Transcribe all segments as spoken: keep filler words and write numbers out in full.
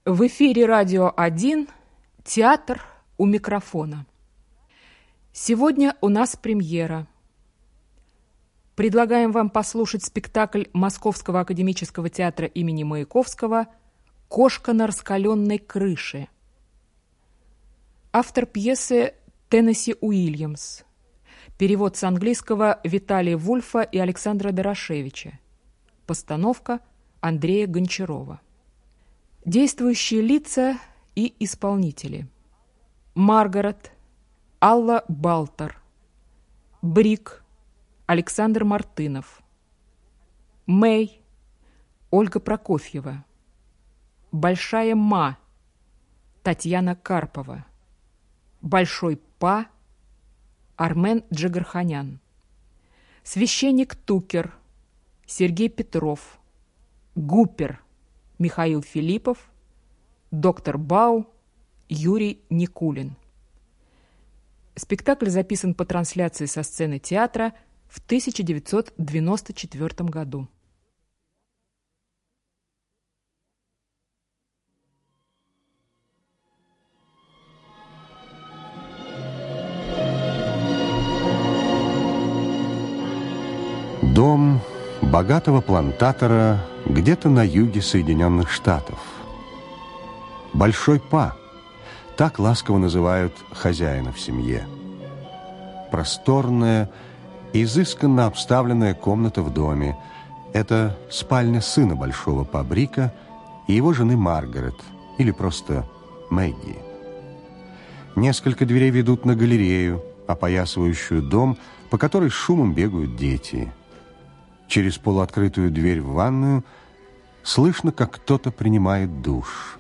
В эфире «Радио один», театр у микрофона. Сегодня у нас премьера. Предлагаем вам послушать спектакль Московского академического театра имени Маяковского «Кошка на раскаленной крыше». Автор пьесы Теннесси Уильямс. Перевод с английского Виталия Вульфа и Александра Дорошевича. Постановка Андрея Гончарова. Действующие лица и исполнители. Маргарет, Алла Балтер. Брик, Александр Мартынов. Мэй, Ольга Прокофьева. Большая Ма, Татьяна Карпова. Большой Па, Армен Джигарханян. Священник Тукер, Сергей Петров. Гупер, Михаил Филиппов. Доктор Бау, Юрий Никулин. Спектакль записан по трансляции со сцены театра в тысяча девятьсот девяносто четвёртом году. Дом богатого плантатора где-то на юге Соединенных Штатов. Большой Па, так ласково называют хозяина в семье. Просторная, изысканно обставленная комната в доме – это спальня сына Большого Па Брика и его жены Маргарет, или просто Мэгги. Несколько дверей ведут на галерею, опоясывающую дом, по которой шумом бегают дети. Через полуоткрытую дверь в ванную слышно, как кто-то принимает душ.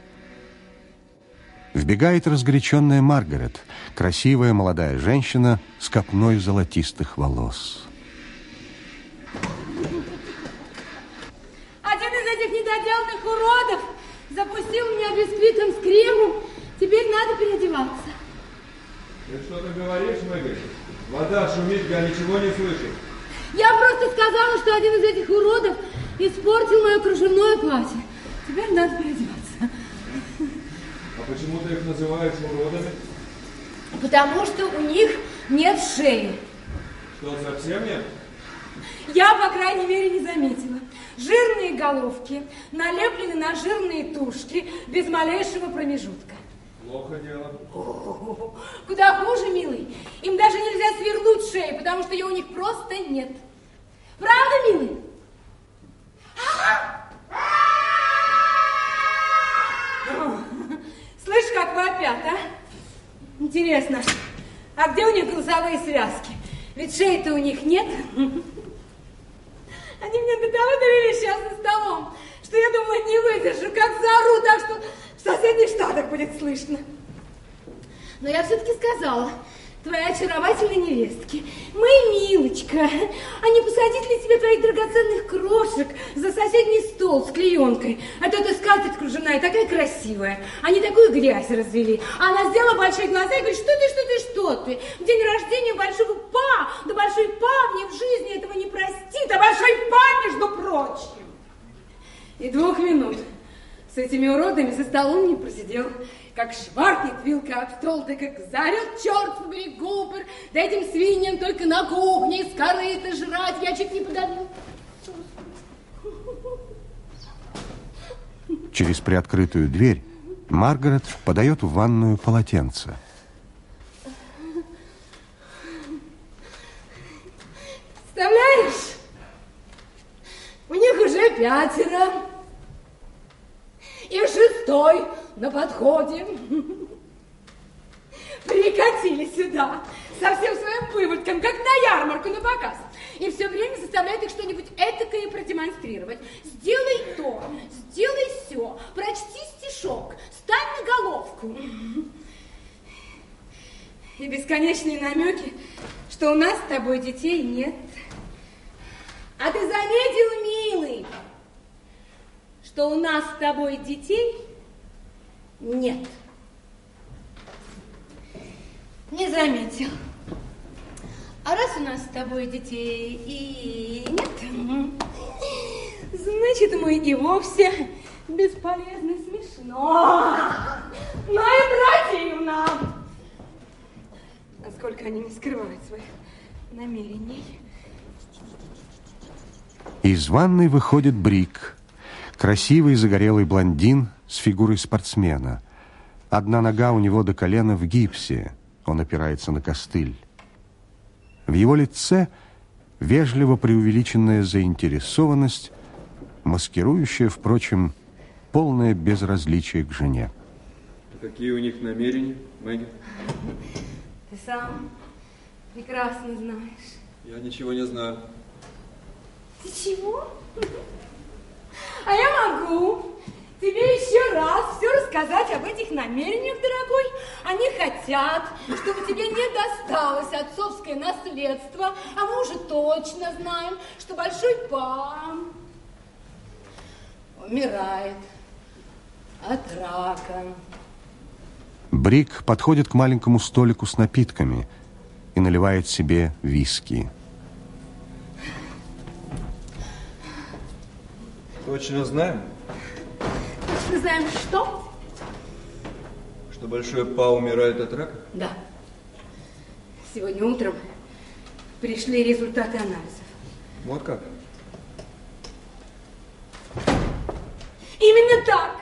Вбегает разгоряченная Маргарет, красивая молодая женщина с копной золотистых волос. Один из этих недоделанных уродов запустил меня бисквитом с кремом. Теперь надо переодеваться. Ты что-то говоришь, Мэгги? Вода шумит, я ничего не слышу. Я просто сказала, что один из этих уродов испортил мое кружевное платье. Теперь надо переодеваться. А почему ты их называешь уродами? Потому что у них нет шеи. Что, совсем нет? Я, по крайней мере, не заметила. Жирные головки налеплены на жирные тушки без малейшего промежутка. Плохо дело. О-о-о. Куда хуже, милый. Им даже нельзя свернуть шею, потому что ее у них просто нет. Правда, милый? Слышь, как вопят, а? Интересно, а где у них голосовые связки? Ведь шеи-то у них нет. Они меня до того довели сейчас за столом, что я думаю, не выдержу, как заору, так что в соседних штатах будет слышно. Но я все-таки сказала твоей очаровательной невестке: моя милочка, а не посадить ли тебе твоих драгоценных крошек за соседний стол с клеенкой? А то эта скатерть кружевная такая красивая. Они такую грязь развели. А она сделала большие глаза и говорит: что ты, что ты, что ты? В день рождения Большого Па, да Большой Па мне в жизни этого не простит, а Большой Па, между прочим. И двух минут с этими уродами за столом не просидел. Как шваркнет вилка об стол, да как заорет, черт побери, Гупер, да этим свиньям только на кухне из корыта жрать, я чуть не подавил. Через приоткрытую дверь Маргарет подает в ванную полотенце. Представляешь, у них уже пятеро. И шестой на подходе. Прикатили сюда со всем своим выводком, как на ярмарку, на показ. И все время заставляют их что-нибудь этакое продемонстрировать. Сделай то, сделай сё, прочти стишок, стань на головку. И бесконечные намеки, что у нас с тобой детей нет. А ты заметил, милый, что у нас с тобой детей нет? Не заметил. А раз у нас с тобой детей и нет, значит, мы и вовсе бесполезно и смешно. Но и противно. Насколько они не скрывают своих намерений. Из ванной выходит Брик. Красивый загорелый блондин с фигурой спортсмена. Одна нога у него до колена в гипсе. Он опирается на костыль. В его лице вежливо преувеличенная заинтересованность, маскирующая, впрочем, полное безразличие к жене. Какие у них намерения, Мэгги? Ты сам прекрасно знаешь. Я ничего не знаю. Ты чего? А я могу тебе еще раз все рассказать об этих намерениях, дорогой. Они хотят, чтобы тебе не досталось отцовское наследство, а мы уже точно знаем, что большой пан умирает от рака. Брик подходит к маленькому столику с напитками и наливает себе виски. Точно знаем? Точно знаем, что? Что большой па умирает от рака? Да. Сегодня утром пришли результаты анализов. Вот как? Именно так.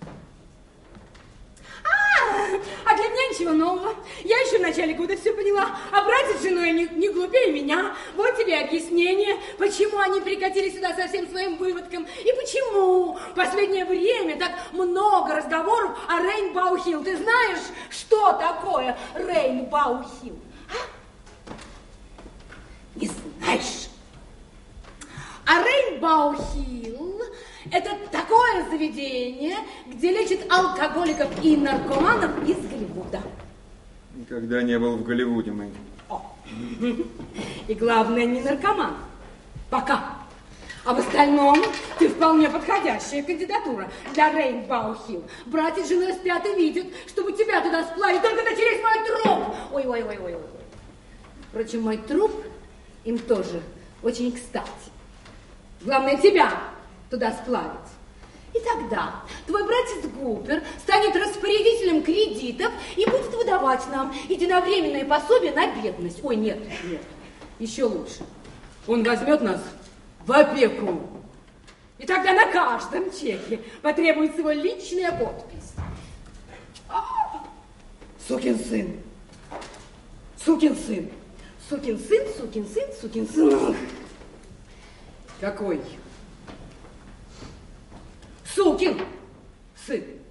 А, а для меня ничего нового. Я еще в начале года все поняла. А братец с женой не, не глупее меня. Вот тебе объяснение, почему они прикатили сюда со всем своим выводком. И почему в последнее время так много разговоров о Рейнбау-Хилл. Ты знаешь, что такое Рейнбау-Хилл? А? Не знаешь? А Рейнбау-Хилл – это такое заведение, где лечат алкоголиков и наркоманов из Голливуда. Никогда не был в Голливуде, Мэгги. О. И главное, не наркоман. Пока. А в остальном ты вполне подходящая кандидатура для Рейнбау-Хилл. Братья с женой спят и видят, чтобы тебя туда сплавить, только это через мой труп. Ой-ой-ой-ой-ой. Впрочем, мой труп им тоже очень кстати. Главное, тебя туда сплавить. И тогда твой братец Гупер станет распорядителем кредитов и будет выдавать нам единовременное пособие на бедность. Ой, нет, нет, еще лучше. Он возьмет нас в опеку. И тогда на каждом чеке потребуется его личная подпись. А, сукин сын. Сукин сын. Сукин сын, сукин сын, сукин сын. Какой? Сукин сын.